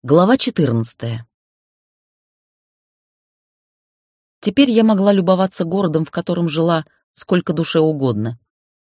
Глава 14. Теперь я могла любоваться городом, в котором жила, сколько душе угодно.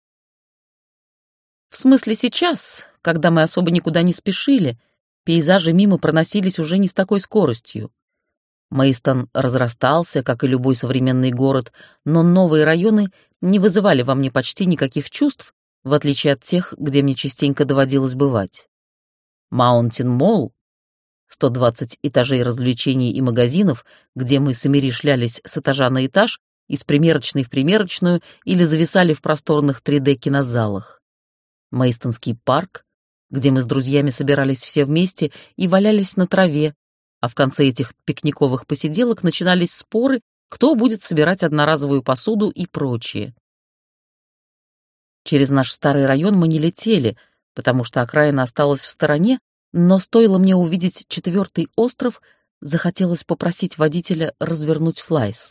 В смысле сейчас, когда мы особо никуда не спешили, пейзажи мимо проносились уже не с такой скоростью. Мэйстон разрастался, как и любой современный город, но новые районы не вызывали во мне почти никаких чувств, в отличие от тех, где мне частенько доводилось бывать. Маунтин-Молл, 120 этажей развлечений и магазинов, где мы с Эмири шлялись с этажа на этаж, из примерочной в примерочную или зависали в просторных 3D-кинозалах. Мэйстонский парк, где мы с друзьями собирались все вместе и валялись на траве, а в конце этих пикниковых посиделок начинались споры, кто будет собирать одноразовую посуду и прочее. Через наш старый район мы не летели, потому что окраина осталась в стороне, но стоило мне увидеть 4-й остров, захотелось попросить водителя развернуть Флайс.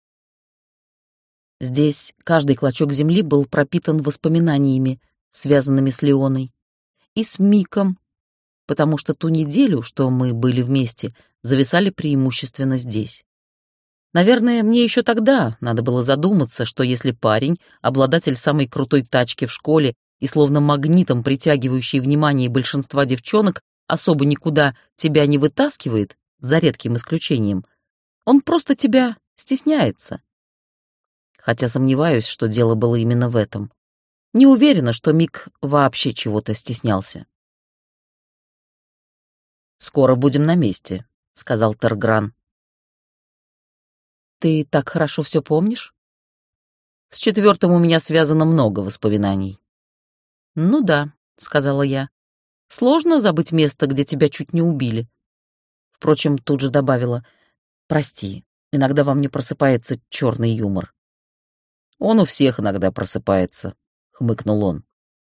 Здесь каждый клочок земли был пропитан воспоминаниями, связанными с Леоной, и с Миком, потому что ту неделю, что мы были вместе, зависали преимущественно здесь. Наверное, мне еще тогда надо было задуматься, что если парень, обладатель самой крутой тачки в школе и словно магнитом притягивающий внимание большинства девчонок, особо никуда тебя не вытаскивает, за редким исключением, он просто тебя стесняется. Хотя сомневаюсь, что дело было именно в этом. Не уверена, что Мик вообще чего-то стеснялся. «Скоро будем на месте», — сказал Тергран. «Ты так хорошо все помнишь?» «С 4-м у меня связано много воспоминаний». «Ну да», — сказала я. «Сложно забыть место, где тебя чуть не убили». Впрочем, тут же добавила: «Прости, иногда во мне просыпается черный юмор». «Он у всех иногда просыпается», — хмыкнул он.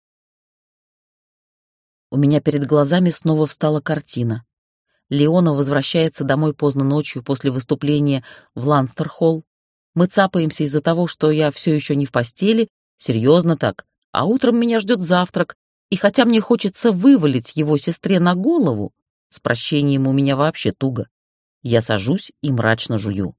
У меня перед глазами снова встала картина. Леона возвращается домой поздно ночью после выступления в Ланстер-холл. Мы цапаемся из-за того, что я все еще не в постели, серьезно так, а утром меня ждет завтрак, и хотя мне хочется вывалить его сестре на голову, с прощением у меня вообще туго, я сажусь и мрачно жую.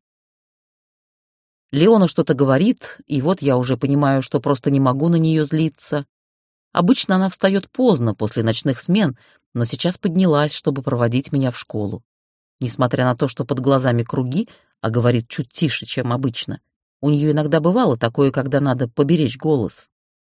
Леона что-то говорит, и вот я уже понимаю, что просто не могу на нее злиться. Обычно она встает поздно после ночных смен, но сейчас поднялась, чтобы проводить меня в школу. Несмотря на то, что под глазами круги, а говорит чуть тише, чем обычно, у нее иногда бывало такое, когда надо поберечь голос.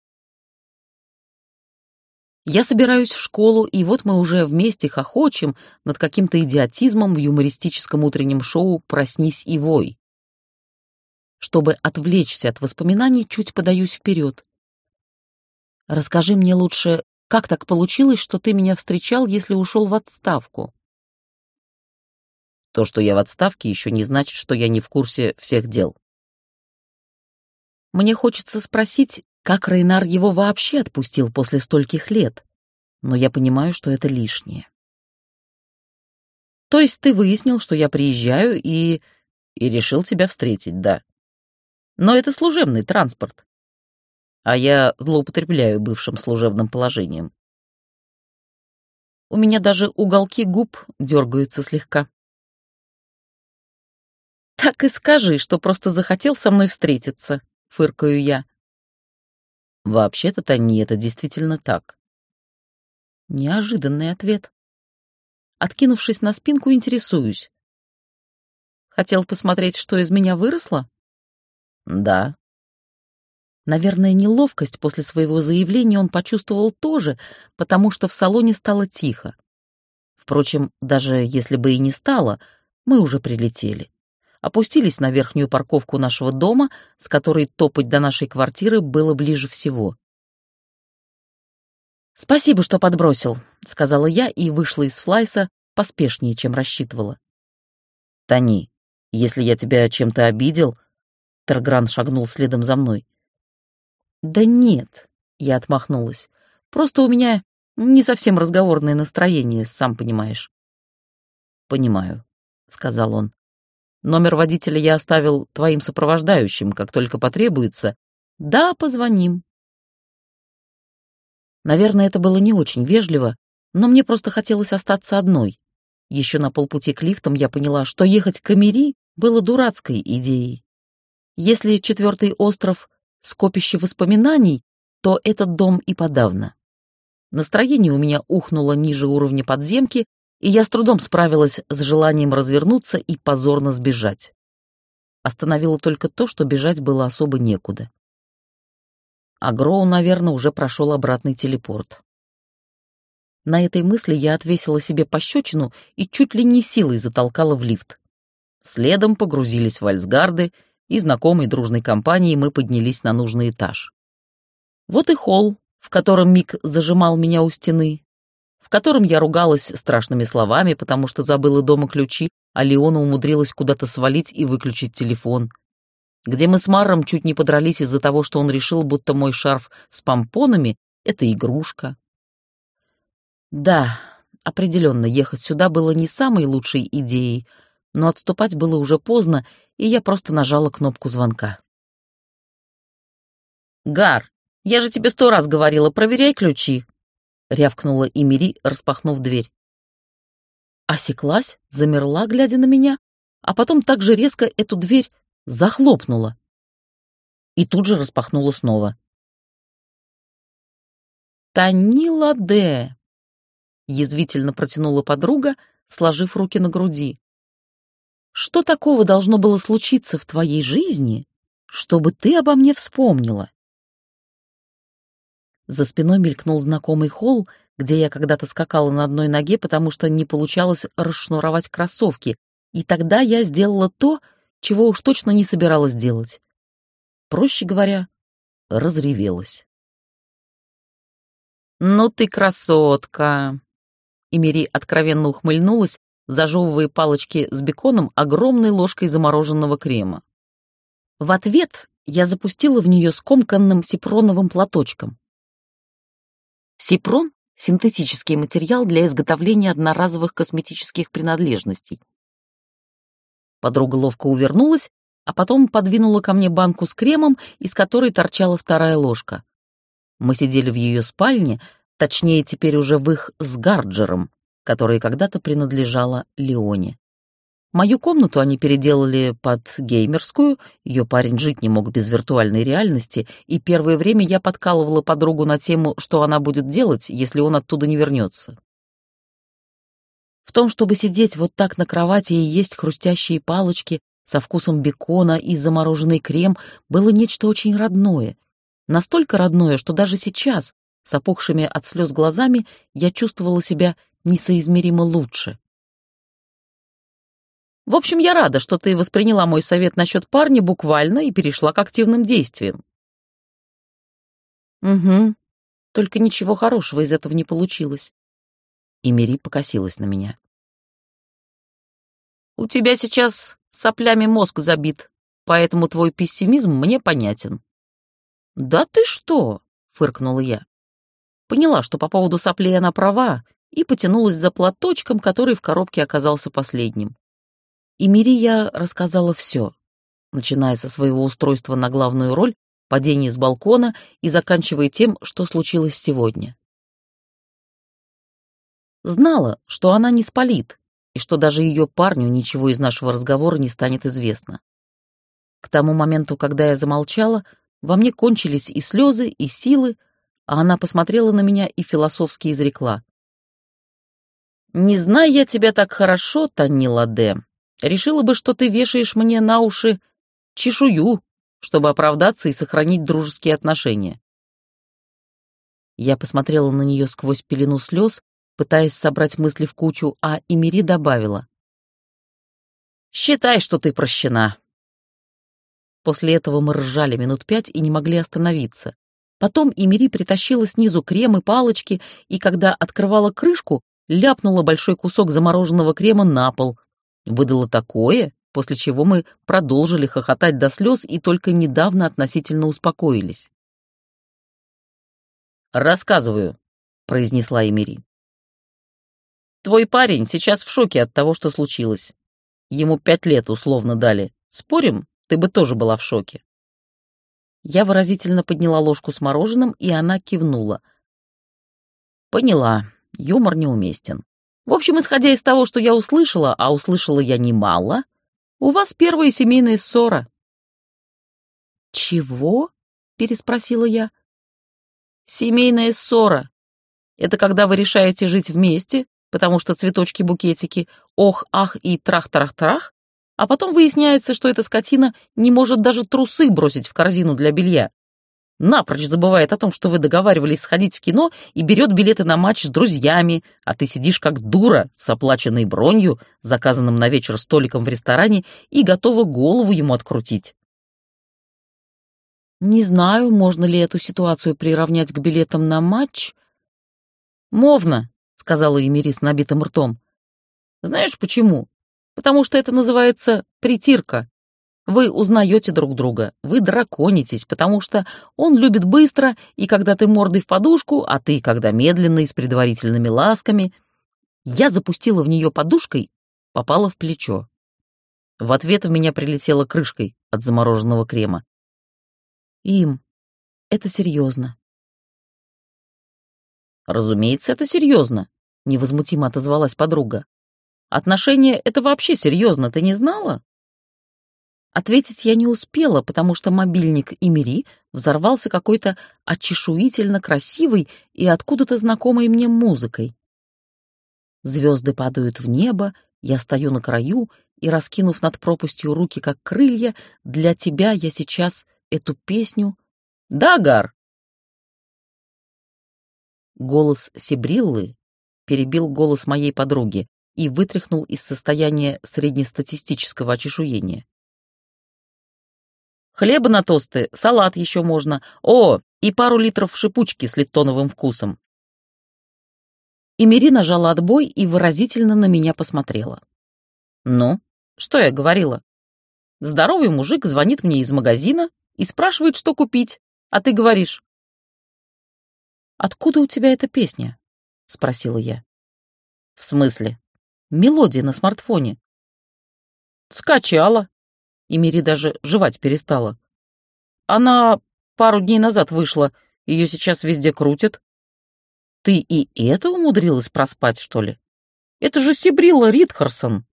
Я собираюсь в школу, и вот мы уже вместе хохочем над каким-то идиотизмом в юмористическом утреннем шоу «Проснись и вой». Чтобы отвлечься от воспоминаний, чуть подаюсь вперед. «Расскажи мне лучше, как так получилось, что ты меня встречал, если ушел в отставку?» «То, что я в отставке, еще не значит, что я не в курсе всех дел». Мне хочется спросить, как Рейнар его вообще отпустил после стольких лет, но я понимаю, что это лишнее. «То есть ты выяснил, что я приезжаю и решил тебя встретить, да? Но это служебный транспорт, а я злоупотребляю бывшим служебным положением». У меня даже уголки губ дергаются слегка. «Так и скажи, что просто захотел со мной встретиться», — фыркаю я. «Вообще-то, Тони, это действительно так». Неожиданный ответ. Откинувшись на спинку, интересуюсь. «Хотел посмотреть, что из меня выросло?» «Да». Наверное, неловкость после своего заявления он почувствовал тоже, потому что в салоне стало тихо. Впрочем, даже если бы и не стало, мы уже прилетели. Опустились на верхнюю парковку нашего дома, с которой топать до нашей квартиры было ближе всего. «Спасибо, что подбросил», — сказала я и вышла из Флайса поспешнее, чем рассчитывала. «Тони, если я тебя чем-то обидел...» Тергран шагнул следом за мной. «Да нет», — я отмахнулась. «Просто у меня не совсем разговорное настроение, сам понимаешь». «Понимаю», — сказал он. «Номер водителя я оставил твоим сопровождающим, как только потребуется. Да, позвоним». Наверное, это было не очень вежливо, но мне просто хотелось остаться одной. Еще на полпути к лифтам я поняла, что ехать к Эмири было дурацкой идеей. Если 4-й остров — скопище воспоминаний, то этот дом и подавно. Настроение у меня ухнуло ниже уровня подземки, и я с трудом справилась с желанием развернуться и позорно сбежать. Остановило только то, что бежать было особо некуда. А Гроу, наверное, уже прошел обратный телепорт. На этой мысли я отвесила себе пощечину и чуть ли не силой затолкала в лифт. Следом погрузились в Альсгарды, и знакомой дружной компанией мы поднялись на нужный этаж. Вот и холл, в котором Мик зажимал меня у стены, в котором я ругалась страшными словами, потому что забыла дома ключи, а Леона умудрилась куда-то свалить и выключить телефон, где мы с Марром чуть не подрались из-за того, что он решил, будто мой шарф с помпонами — это игрушка. Да, определенно, ехать сюда было не самой лучшей идеей, но отступать было уже поздно, и я просто нажала кнопку звонка. «Гар, я же тебе 100 раз говорила, проверяй ключи!» — рявкнула Эмири, распахнув дверь. Осеклась, замерла, глядя на меня, а потом так же резко эту дверь захлопнула и тут же распахнула снова. «Таниладе!» — язвительно протянула подруга, сложив руки на груди. «Что такого должно было случиться в твоей жизни, чтобы ты обо мне вспомнила?» За спиной мелькнул знакомый холл, где я когда-то скакала на одной ноге, потому что не получалось расшнуровать кроссовки, и тогда я сделала то, чего уж точно не собиралась делать. Проще говоря, разревелась. «Ну ты красотка!» Эмири откровенно ухмыльнулась, зажевывая палочки с беконом огромной ложкой замороженного крема. В ответ я запустила в нее скомканным сипроновым платочком. Сипрон — синтетический материал для изготовления одноразовых косметических принадлежностей. Подруга ловко увернулась, а потом подвинула ко мне банку с кремом, из которой торчала 2-я ложка. Мы сидели в ее спальне, точнее, теперь уже в их с Гарджером, которая когда-то принадлежала Леоне. Мою комнату они переделали под геймерскую, ее парень жить не мог без виртуальной реальности, и первое время я подкалывала подругу на тему, что она будет делать, если он оттуда не вернется. В том, чтобы сидеть вот так на кровати и есть хрустящие палочки со вкусом бекона и замороженный крем, было нечто очень родное. Настолько родное, что даже сейчас, с опухшими от слез глазами, я чувствовала себя несоизмеримо лучше. В общем, я рада, что ты восприняла мой совет насчет парня буквально и перешла к активным действиям. Угу, только ничего хорошего из этого не получилось. Эмири покосилась на меня. У тебя сейчас соплями мозг забит, поэтому твой пессимизм мне понятен. Да ты что? Фыркнула я. Поняла, что по поводу соплей она права, и потянулась за платочком, который в коробке оказался последним. Эмири я рассказала все, начиная со своего устройства на главную роль, падения с балкона и заканчивая тем, что случилось сегодня. Знала, что она не спалит, и что даже ее парню ничего из нашего разговора не станет известно. К тому моменту, когда я замолчала, во мне кончились и слезы, и силы, а она посмотрела на меня и философски изрекла. «Не зная я тебя так хорошо, Таниладе, решила бы, что ты вешаешь мне на уши чешую, чтобы оправдаться и сохранить дружеские отношения». Я посмотрела на нее сквозь пелену слез, пытаясь собрать мысли в кучу, а Эмири добавила. «Считай, что ты прощена». После этого мы ржали минут 5 и не могли остановиться. Потом Эмири притащила снизу крем и палочки, и когда открывала крышку, ляпнула большой кусок замороженного крема на пол. Выдала такое, после чего мы продолжили хохотать до слез и только недавно относительно успокоились. «Рассказываю», — произнесла Эмири. «Твой парень сейчас в шоке от того, что случилось. Ему 5 лет условно дали. Спорим, ты бы тоже была в шоке». Я выразительно подняла ложку с мороженым, и она кивнула. «Поняла, юмор неуместен. В общем, исходя из того, что я услышала, а услышала я немало, у вас первая семейная ссора». «Чего?» — переспросила я. «Семейная ссора. Это когда вы решаете жить вместе, потому что цветочки-букетики, ох, ах и трах-трах-трах, а потом выясняется, что эта скотина не может даже трусы бросить в корзину для белья. Напрочь забывает о том, что вы договаривались сходить в кино, и берет билеты на матч с друзьями, а ты сидишь как дура с оплаченной бронью, заказанным на вечер столиком в ресторане, и готова голову ему открутить». «Не знаю, можно ли эту ситуацию приравнять к билетам на матч». «Мовно», — сказала Эмири с набитым ртом. «Знаешь почему? Потому что это называется притирка. Вы узнаете друг друга, вы драконитесь, потому что он любит быстро, и когда ты мордой в подушку, а ты, когда медленно и с предварительными ласками. Я запустила в нее подушкой, попала в плечо. В ответ в меня прилетела крышкой от замороженного крема. Им, это серьезно». «Разумеется, это серьезно», — невозмутимо отозвалась подруга. «Отношения — это вообще серьезно, ты не знала?» Ответить я не успела, потому что мобильник Эмири взорвался какой-то очешуительно красивой и откуда-то знакомой мне музыкой. Звезды падают в небо, я стою на краю и, раскинув над пропастью руки как крылья, для тебя я сейчас эту песню... «Да, Гар!» Голос Сибриллы перебил голос моей подруги и вытряхнул из состояния среднестатистического очешуения. «Хлеба на тосты, салат еще можно. О, и пару литров шипучки с литтоновым вкусом». Эмири нажала отбой и выразительно на меня посмотрела. «Ну, что я говорила? Здоровый мужик звонит мне из магазина и спрашивает, что купить, а ты говоришь: «Откуда у тебя эта песня?» — спросила я. «В смысле?» «Мелодия на смартфоне». «Скачала». И Мири даже жевать перестала. «Она пару дней назад вышла, ее сейчас везде крутят». «Ты и это умудрилась проспать, что ли? Это же Сибрилла Ритхарсон».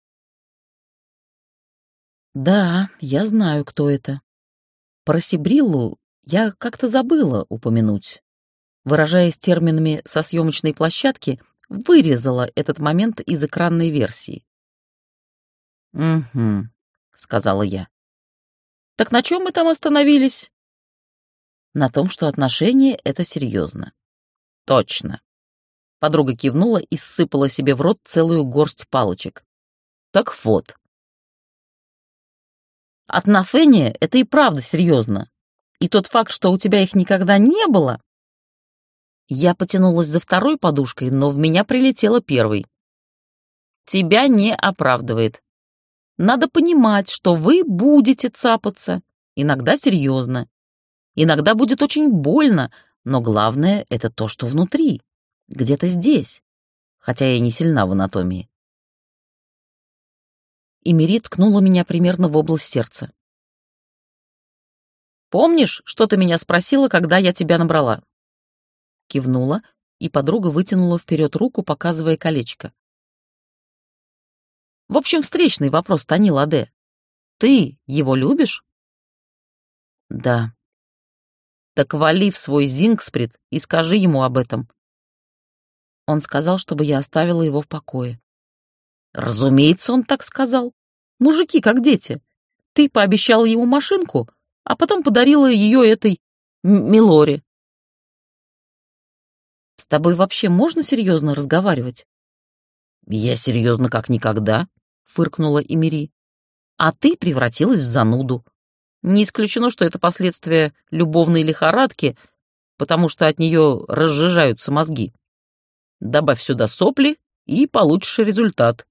«Да, я знаю, кто это. Про Сибриллу я как-то забыла упомянуть. Выражаясь терминами со съемочной площадки, вырезала этот момент из экранной версии». «Угу», — сказала я. «Так на чем мы там остановились?» «На том, что отношения — это серьезно». «Точно». Подруга кивнула и ссыпала себе в рот целую горсть палочек. «Так вот. Отношения — это и правда серьезно. И тот факт, что у тебя их никогда не было...» Я потянулась за второй подушкой, но в меня прилетела первой. «Тебя не оправдывает. Надо понимать, что вы будете цапаться. Иногда серьезно. Иногда будет очень больно, но главное — это то, что внутри. Где-то здесь. Хотя я не сильна в анатомии». И Мири ткнула меня примерно в область сердца. «Помнишь, что ты меня спросила, когда я тебя набрала?» Кивнула, и подруга вытянула вперед руку, показывая колечко. «В общем, встречный вопрос, Тани Ладе. Ты его любишь?» «Да». «Так вали в свой Зингсприт и скажи ему об этом». Он сказал, чтобы я оставила его в покое. «Разумеется, он так сказал. Мужики как дети. Ты пообещала ему машинку, а потом подарила ее этой Милоре». «С тобой вообще можно серьезно разговаривать?» «Я серьезно как никогда», — фыркнула Эмири. «А ты превратилась в зануду. Не исключено, что это последствия любовной лихорадки, потому что от нее разжижаются мозги. Добавь сюда сопли, и получишь результат».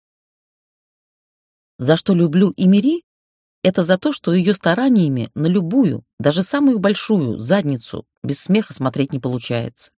За что люблю Эмири? Это за то, что ее стараниями на любую, даже самую большую задницу без смеха смотреть не получается.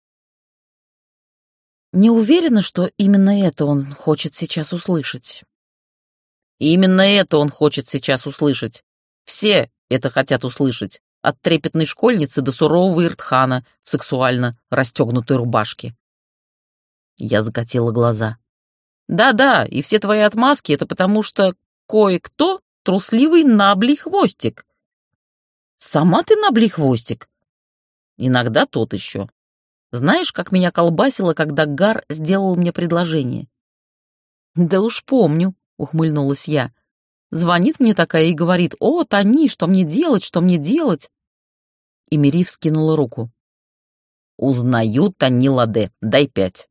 Не уверена, что именно это он хочет сейчас услышать. Именно это он хочет сейчас услышать. Все это хотят услышать, от трепетной школьницы до сурового Иртхана в сексуально расстегнутой рубашке. Я закатила глаза. «Да-да, и все твои отмазки — это потому, что кое-кто трусливый наблий хвостик». «Сама ты наблий хвостик?» «Иногда тот еще. Знаешь, как меня колбасило, когда Гар сделал мне предложение?» «Да уж помню», — ухмыльнулась я. «Звонит мне такая и говорит: "О, Тони, что мне делать, что мне делать?" И Мири вскинула руку. «Узнаю, Тони Ладе, дай 5».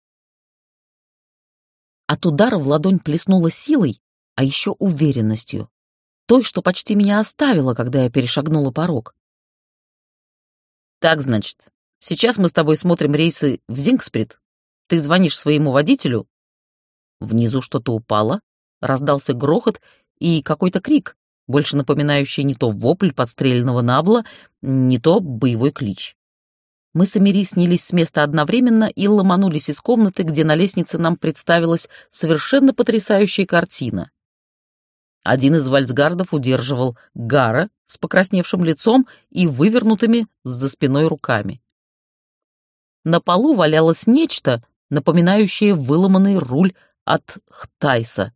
От удара в ладонь плеснула силой, а еще уверенностью. Той, что почти меня оставила, когда я перешагнула порог. «Так, значит, сейчас мы с тобой смотрим рейсы в Зингсприт. Ты звонишь своему водителю». Внизу что-то упало, раздался грохот и какой-то крик, больше напоминающий не то вопль подстреленного набла, не то боевой клич. Мы с Эмири снялись с места одновременно и ломанулись из комнаты, где на лестнице нам представилась совершенно потрясающая картина. Один из вальцгардов удерживал Гара с покрасневшим лицом и вывернутыми за спиной руками. На полу валялось нечто, напоминающее выломанный руль от Хтайса.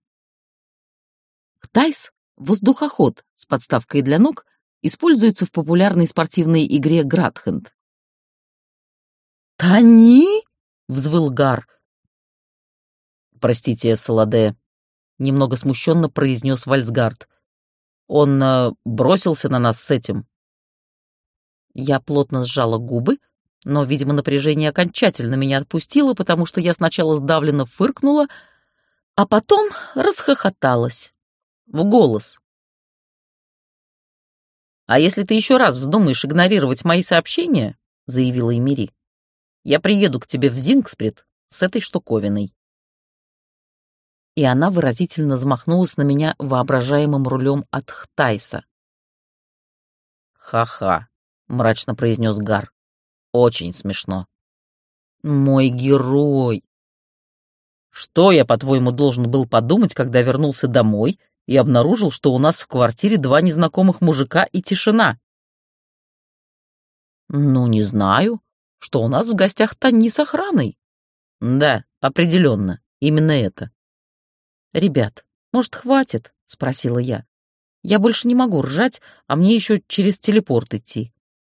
Хтайс — воздухоход с подставкой для ног, используется в популярной спортивной игре Гратхенд. «Тони?» — взвыл Гар. «Простите, Саладе», — немного смущенно произнес Вальцгард. «Он бросился на нас с этим». Я плотно сжала губы, но, видимо, напряжение окончательно меня отпустило, потому что я сначала сдавленно фыркнула, а потом расхохоталась. В голос. «А если ты еще раз вздумаешь игнорировать мои сообщения, — заявила Эмири, — я приеду к тебе в Зингсприт с этой штуковиной». И она выразительно замахнулась на меня воображаемым рулем от Хтайса. «Ха-ха», — мрачно произнес Гар. «Очень смешно». «Мой герой!» «Что я, по-твоему, должен был подумать, когда вернулся домой и обнаружил, что у нас в квартире 2 незнакомых мужика и тишина?» «Ну, не знаю, что у нас в гостях Тони с охраной». «Да, определенно, именно это». «Ребят, может, хватит?» — спросила я. «Я больше не могу ржать, а мне еще через телепорт идти».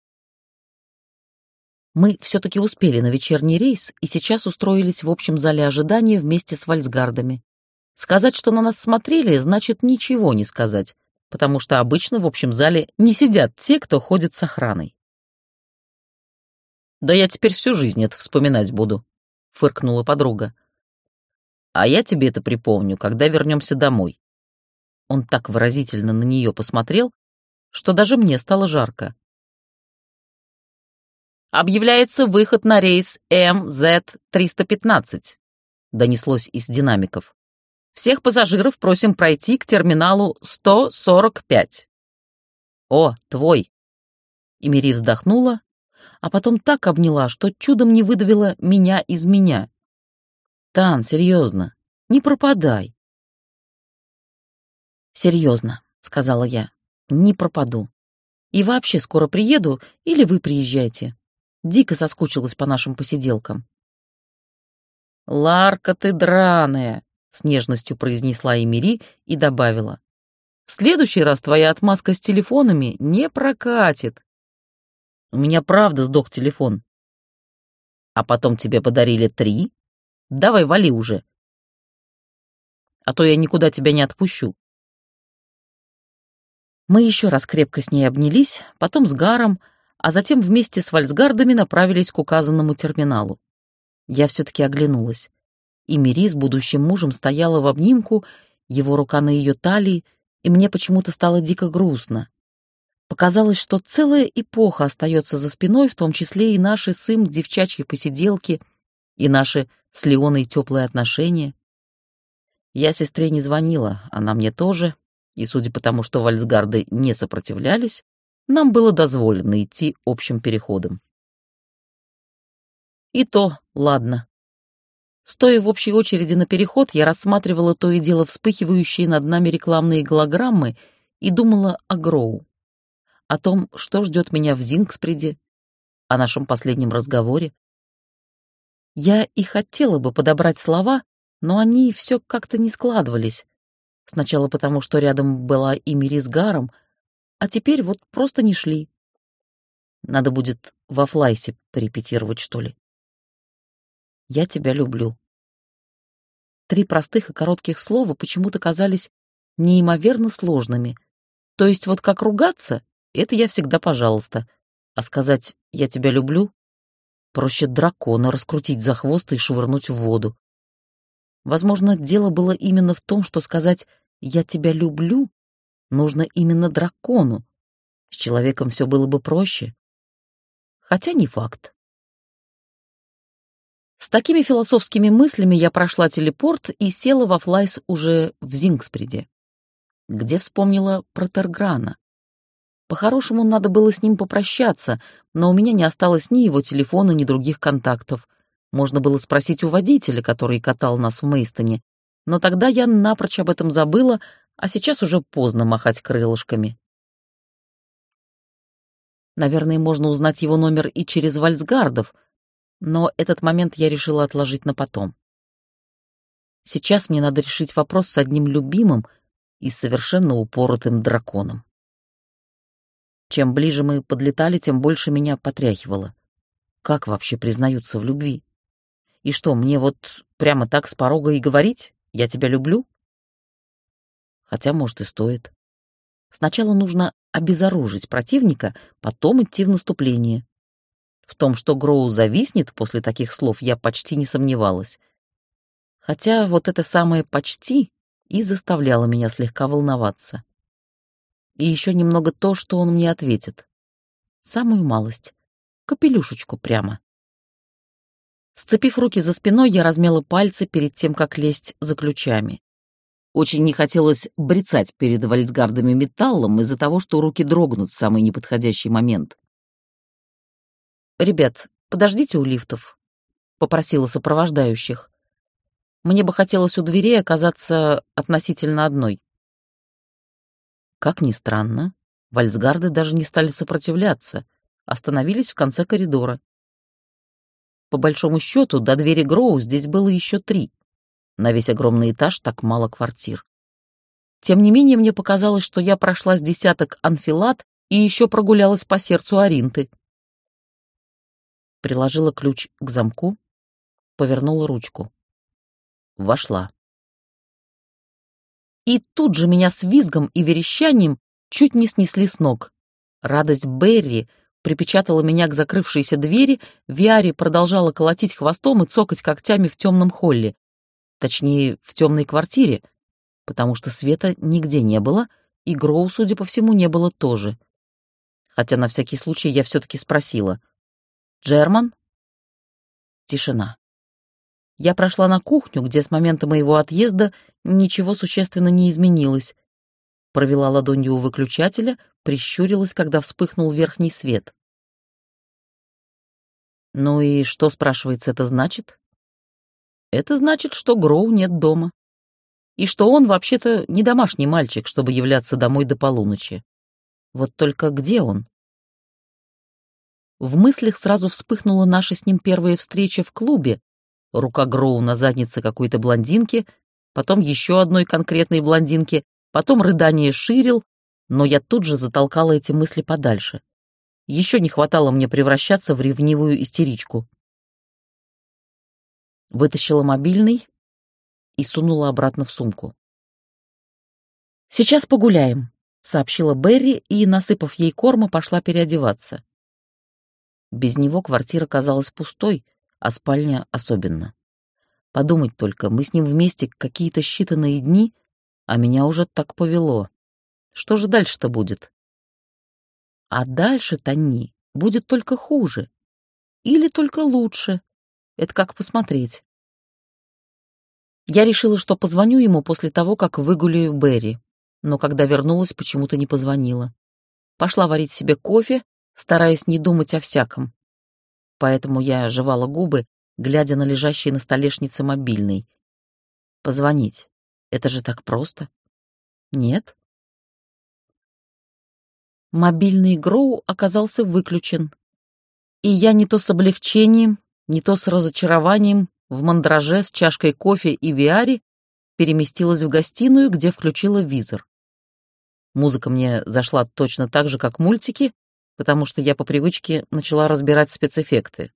Мы все-таки успели на вечерний рейс и сейчас устроились в общем зале ожидания вместе с вальцгардами. Сказать, что на нас смотрели, значит ничего не сказать, потому что обычно в общем зале не сидят те, кто ходит с охраной. «Да я теперь всю жизнь это вспоминать буду», — фыркнула подруга. «А я тебе это припомню, когда вернемся домой». Он так выразительно на нее посмотрел, что даже мне стало жарко. «Объявляется выход на рейс МЗ-315», — донеслось из динамиков. «Всех пассажиров просим пройти к терминалу 145». «О, твой!» Эмири вздохнула, а потом так обняла, что чудом не выдавила меня из меня. «Тан, серьезно, не пропадай». «Серьезно», — сказала я, — «не пропаду. И вообще скоро приеду, или вы приезжайте. Дико соскучилась по нашим посиделкам». «Ларка ты драная», — с нежностью произнесла Эмири и добавила. «В следующий раз твоя отмазка с телефонами не прокатит». «У меня правда сдох телефон». «А потом тебе подарили 3? Давай вали уже, а то я никуда тебя не отпущу». Мы еще раз крепко с ней обнялись, потом с Гаром, а затем вместе с вальцгардами направились к указанному терминалу. Я все-таки оглянулась. И Мири с будущим мужем стояла в обнимку, его рука на ее талии, и мне почему-то стало дико грустно. Показалось, что целая эпоха остается за спиной, в том числе и наши с им девчачьи посиделки, и наши с Леоной теплые отношения. Я сестре не звонила, она мне тоже, и, судя по тому, что вальцгарды не сопротивлялись, нам было дозволено идти общим переходом. И то ладно. Стоя в общей очереди на переход, я рассматривала то и дело вспыхивающие над нами рекламные голограммы и думала о Гроу, о том, что ждет меня в Зингсприде, о нашем последнем разговоре. Я и хотела бы подобрать слова, но они все как-то не складывались. Сначала потому, что рядом была и Мири с Гаром, а теперь вот просто не шли. Надо будет во Флайсе порепетировать, что ли. «Я тебя люблю». 3 простых и коротких слова почему-то казались неимоверно сложными. То есть вот как ругаться — это я всегда пожалуйста, а сказать «я тебя люблю» проще дракона раскрутить за хвост и швырнуть в воду. Возможно, дело было именно в том, что сказать «я тебя люблю» нужно именно дракону. С человеком все было бы проще. Хотя не факт. С такими философскими мыслями я прошла телепорт и села во Флайс уже в Зингсприде, где вспомнила про Терграна. По-хорошему, надо было с ним попрощаться, но у меня не осталось ни его телефона, ни других контактов. Можно было спросить у водителя, который катал нас в Мейстоне, но тогда я напрочь об этом забыла, а сейчас уже поздно махать крылышками. Наверное, можно узнать его номер и через Вальсгардов, но этот момент я решила отложить на потом. Сейчас мне надо решить вопрос с одним любимым и совершенно упоротым драконом. Чем ближе мы подлетали, тем больше меня потряхивало. Как вообще признаются в любви? И что, мне вот прямо так с порога и говорить «я тебя люблю»? Хотя, может, и стоит. Сначала нужно обезоружить противника, потом идти в наступление. В том, что Гроу зависнет после таких слов, я почти не сомневалась. Хотя вот это самое «почти» и заставляло меня слегка волноваться. И еще немного то, что он мне ответит. Самую малость. Капелюшечку прямо. Сцепив руки за спиной, я размяла пальцы перед тем, как лезть за ключами. Очень не хотелось брецать перед вальцгардами металлом из-за того, что руки дрогнут в самый неподходящий момент. «Ребят, подождите у лифтов», — попросила сопровождающих. Мне бы хотелось у дверей оказаться относительно одной. Как ни странно, вальцгарды даже не стали сопротивляться, остановились в конце коридора. По большому счету, до двери Гроу здесь было еще 3. На весь огромный этаж так мало квартир. Тем не менее, мне показалось, что я прошла с десяток анфилад и еще прогулялась по сердцу Аринты. Приложила ключ к замку, повернула ручку. Вошла. И тут же меня с визгом и верещанием чуть не снесли с ног. Радость Берри припечатала меня к закрывшейся двери, Виари продолжала колотить хвостом и цокать когтями в темном холле. Точнее, в темной квартире, потому что света нигде не было, и Гроу, судя по всему, не было тоже. Хотя на всякий случай я все-таки спросила. «Джерман?» Тишина. Я прошла на кухню, где с момента моего отъезда ничего существенно не изменилось. Провела ладонью у выключателя, прищурилась, когда вспыхнул верхний свет. Ну и что, спрашивается, это значит? Это значит, что Гроу нет дома. И что он вообще-то не домашний мальчик, чтобы являться домой до полуночи. Вот только где он? В мыслях сразу вспыхнула наша с ним первая встреча в клубе. Рука Гроу на заднице какой-то блондинки, потом еще одной конкретной блондинки, потом рыдание Ширил, но я тут же затолкала эти мысли подальше. Еще не хватало мне превращаться в ревнивую истеричку. Вытащила мобильный и сунула обратно в сумку. «Сейчас погуляем», — сообщила Берри и, насыпав ей корма, пошла переодеваться. Без него квартира казалась пустой, а спальня особенно. Подумать только, мы с ним вместе какие-то считанные дни, а меня уже так повело. Что же дальше-то будет? А дальше-то будет только хуже. Или только лучше. Это как посмотреть. Я решила, что позвоню ему после того, как выгуляю Берри, но когда вернулась, почему-то не позвонила. Пошла варить себе кофе, стараясь не думать о всяком. Поэтому я жевала губы, глядя на лежащий на столешнице мобильный. Позвонить. Это же так просто. Нет? Мобильный Гроу оказался выключен. И я не то с облегчением, не то с разочарованием в мандраже с чашкой кофе и VR переместилась в гостиную, где включила визор. Музыка мне зашла точно так же, как мультики, потому что я по привычке начала разбирать спецэффекты.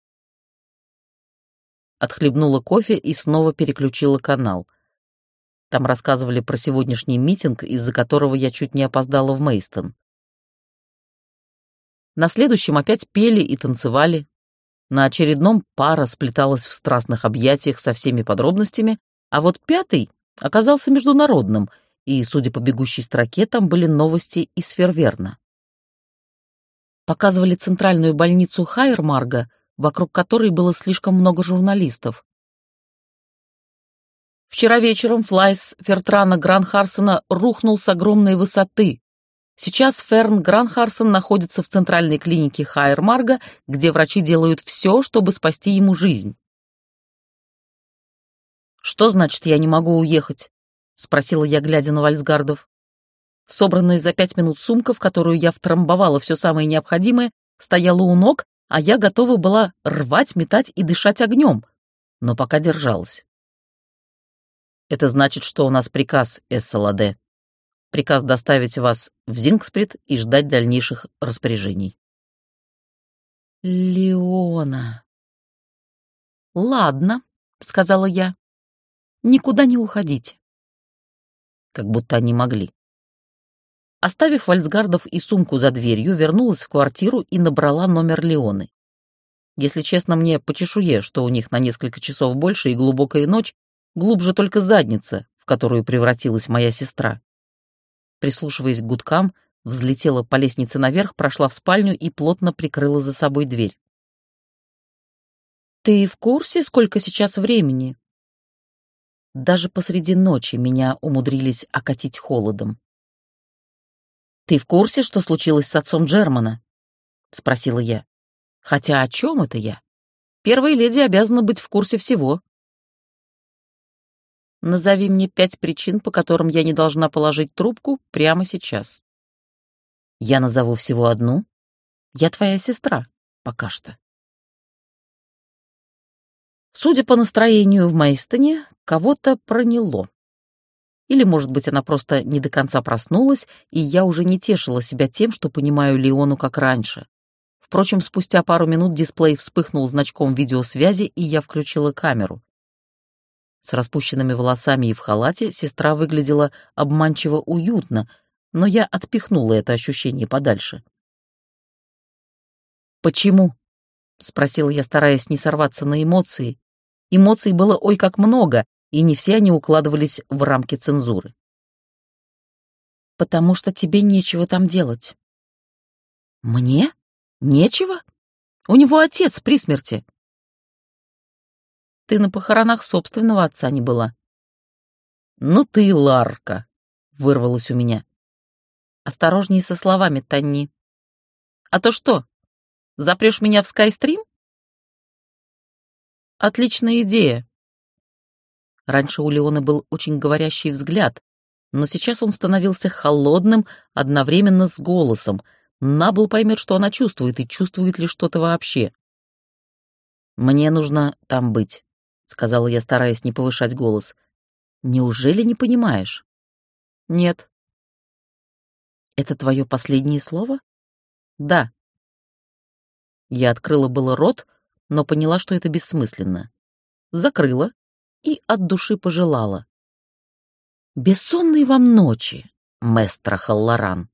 Отхлебнула кофе и снова переключила канал. Там рассказывали про сегодняшний митинг, из-за которого я чуть не опоздала в Мейстон. На следующем опять пели и танцевали. На очередном пара сплеталась в страстных объятиях со всеми подробностями, а вот пятый оказался международным, и, судя по бегущей строке, там были новости из Ферверна. Показывали центральную больницу Хайермарга, вокруг которой было слишком много журналистов. Вчера вечером флайс Фертрана Гранхарсона рухнул с огромной высоты. Сейчас Ферн Гранхарсон находится в центральной клинике Хайермарга, где врачи делают все, чтобы спасти ему жизнь. «Что значит, я не могу уехать?» — спросила я, глядя на Вальсгардов. Собранная за 5 минут сумка, в которую я втрамбовала все самое необходимое, стояла у ног, а я готова была рвать, метать и дышать огнем, но пока держалась. «Это значит, что у нас приказ, Эссаладе. Приказ доставить вас в Зингсприт и ждать дальнейших распоряжений». «Леона...» «Ладно», — сказала я. «Никуда не уходите». Как будто они могли. Оставив Вальсгардов и сумку за дверью, вернулась в квартиру и набрала номер Леоны. Если честно, мне по чешуе, что у них на несколько часов больше и глубокая ночь, глубже только задница, в которую превратилась моя сестра. Прислушиваясь к гудкам, взлетела по лестнице наверх, прошла в спальню и плотно прикрыла за собой дверь. «Ты в курсе, сколько сейчас времени?» Даже посреди ночи меня умудрились окатить холодом. «Ты в курсе, что случилось с отцом Джермана?» — спросила я. «Хотя о чем это я? Первая леди обязана быть в курсе всего». «Назови мне 5 причин, по которым я не должна положить трубку прямо сейчас». «Я назову всего одну. Я твоя сестра, пока что». Судя по настроению в Мейстоне, кого-то проняло. Или, может быть, она просто не до конца проснулась, и я уже не тешила себя тем, что понимаю Леону как раньше. Впрочем, спустя пару минут дисплей вспыхнул значком видеосвязи, и я включила камеру. С распущенными волосами и в халате сестра выглядела обманчиво уютно, но я отпихнула это ощущение подальше. «Почему?» — спросила я, стараясь не сорваться на эмоции. Эмоций было ой как много, и не все они укладывались в рамки цензуры. «Потому что тебе нечего там делать». «Мне? Нечего? У него отец при смерти». «Ты на похоронах собственного отца не была». «Ну ты, Ларка», — вырвалось у меня. «Осторожней со словами, Танни. А то что, запрешь меня в Скайстрим?» «Отличная идея». Раньше у Леоны был очень говорящий взгляд, но сейчас он становился холодным одновременно с голосом. Набл поймет, что она чувствует, и чувствует ли что-то вообще. «Мне нужно там быть», — сказала я, стараясь не повышать голос. «Неужели не понимаешь?» «Нет». «Это твое последнее слово?» «Да». Я открыла было рот, но поняла, что это бессмысленно. Закрыла и от души пожелала. «Бессонной вам ночи, мэстро Халлоран».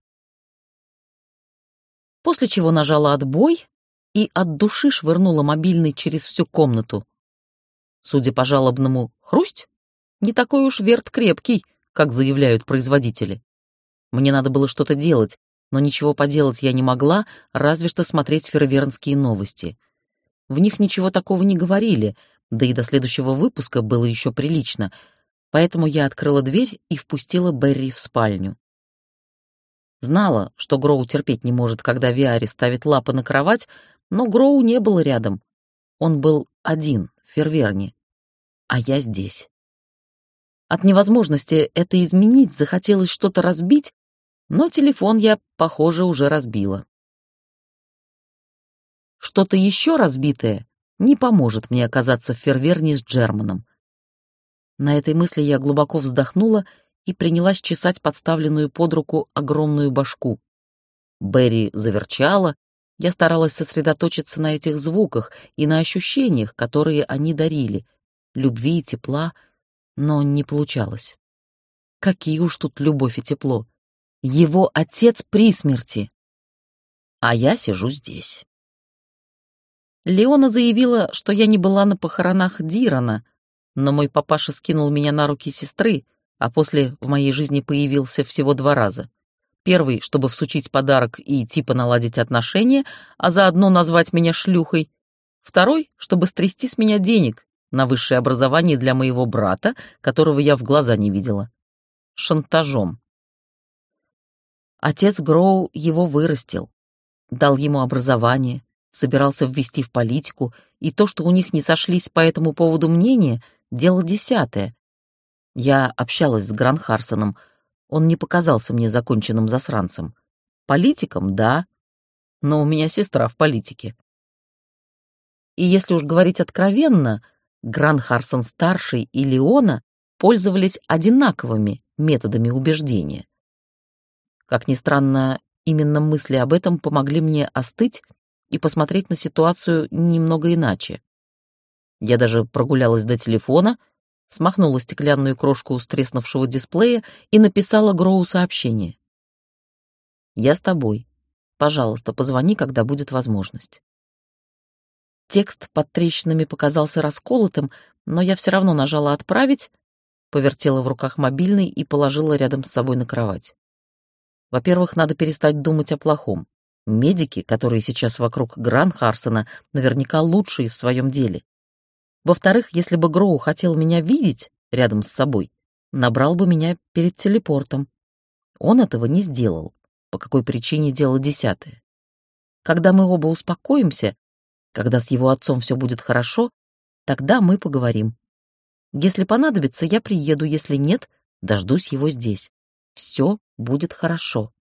После чего нажала отбой и от души швырнула мобильный через всю комнату. Судя по жалобному «хрусть», не такой уж верт крепкий, как заявляют производители. Мне надо было что-то делать, но ничего поделать я не могла, разве что смотреть фейервернские новости. В них ничего такого не говорили, да и до следующего выпуска было еще прилично, поэтому я открыла дверь и впустила Берри в спальню. Знала, что Гроу терпеть не может, когда Виари ставит лапы на кровать, но Гроу не был рядом. Он был один в Фейерверне, а я здесь. От невозможности это изменить захотелось что-то разбить, но телефон я, похоже, уже разбила. Что-то еще разбитое не поможет мне оказаться в Ферверне с Джерманом. На этой мысли я глубоко вздохнула и принялась чесать подставленную под руку огромную башку. Берри заверчала, я старалась сосредоточиться на этих звуках и на ощущениях, которые они дарили, любви и тепла, но не получалось. Какие уж тут любовь и тепло. Его отец при смерти, а я сижу здесь. Леона заявила, что я не была на похоронах Дирана, но мой папаша скинул меня на руки сестры, а после в моей жизни появился всего 2 раза. Первый, чтобы всучить подарок и типа наладить отношения, а заодно назвать меня шлюхой. Второй, чтобы стрясти с меня денег на высшее образование для моего брата, которого я в глаза не видела. Шантажом. Отец Гроу его вырастил, дал ему образование, собирался ввести в политику, и то, что у них не сошлись по этому поводу мнения, дело 10. Я общалась с Гранхарсоном, он не показался мне законченным засранцем. Политиком, да, но у меня сестра в политике. И если уж говорить откровенно, Гранхарсон-старший и Леона пользовались одинаковыми методами убеждения. Как ни странно, именно мысли об этом помогли мне остыть и посмотреть на ситуацию немного иначе. Я даже прогулялась до телефона, смахнула стеклянную крошку с треснувшего дисплея и написала Гроу сообщение. «Я с тобой. Пожалуйста, позвони, когда будет возможность». Текст под трещинами показался расколотым, но я все равно нажала «Отправить», повертела в руках мобильный и положила рядом с собой на кровать. Во-первых, надо перестать думать о плохом. Медики, которые сейчас вокруг Гранхарсона, наверняка лучшие в своем деле. Во-вторых, если бы Гроу хотел меня видеть рядом с собой, набрал бы меня перед телепортом. Он этого не сделал. По какой причине — дело 10. Когда мы оба успокоимся, когда с его отцом все будет хорошо, тогда мы поговорим. Если понадобится, я приеду, если нет, дождусь его здесь. Все будет хорошо.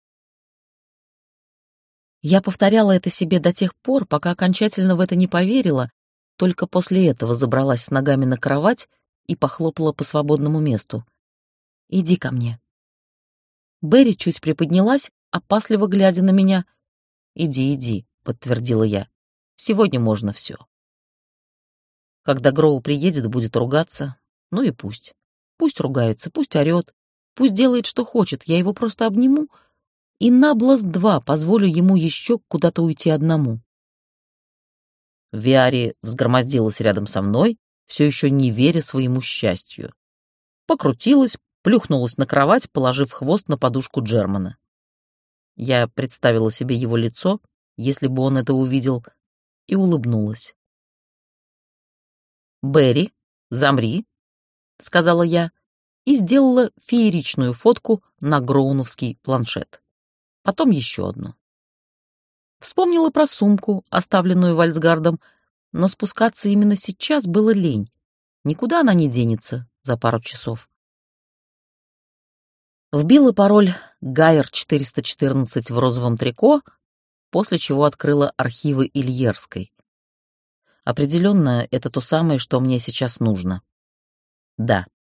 Я повторяла это себе до тех пор, пока окончательно в это не поверила, только после этого забралась с ногами на кровать и похлопала по свободному месту. «Иди ко мне». Берри чуть приподнялась, опасливо глядя на меня. «Иди, иди», — подтвердила я. «Сегодня можно все». Когда Гроу приедет, будет ругаться. Ну и пусть. Пусть ругается, пусть орет, пусть делает, что хочет. Я его просто обниму и на Бласт-2 позволю ему еще куда-то уйти одному. Виари взгромоздилась рядом со мной, все еще не веря своему счастью. Покрутилась, плюхнулась на кровать, положив хвост на подушку Джермана. Я представила себе его лицо, если бы он это увидел, и улыбнулась. «Берри, замри», — сказала я, и сделала фееричную фотку на гроуновский планшет. Потом еще одну. Вспомнила про сумку, оставленную Вальсгардом, но спускаться именно сейчас было лень. Никуда она не денется за пару часов. Вбила пароль «Гайер414» в розовом трико, после чего открыла архивы Ильерской. Определенно, это то самое, что мне сейчас нужно. Да,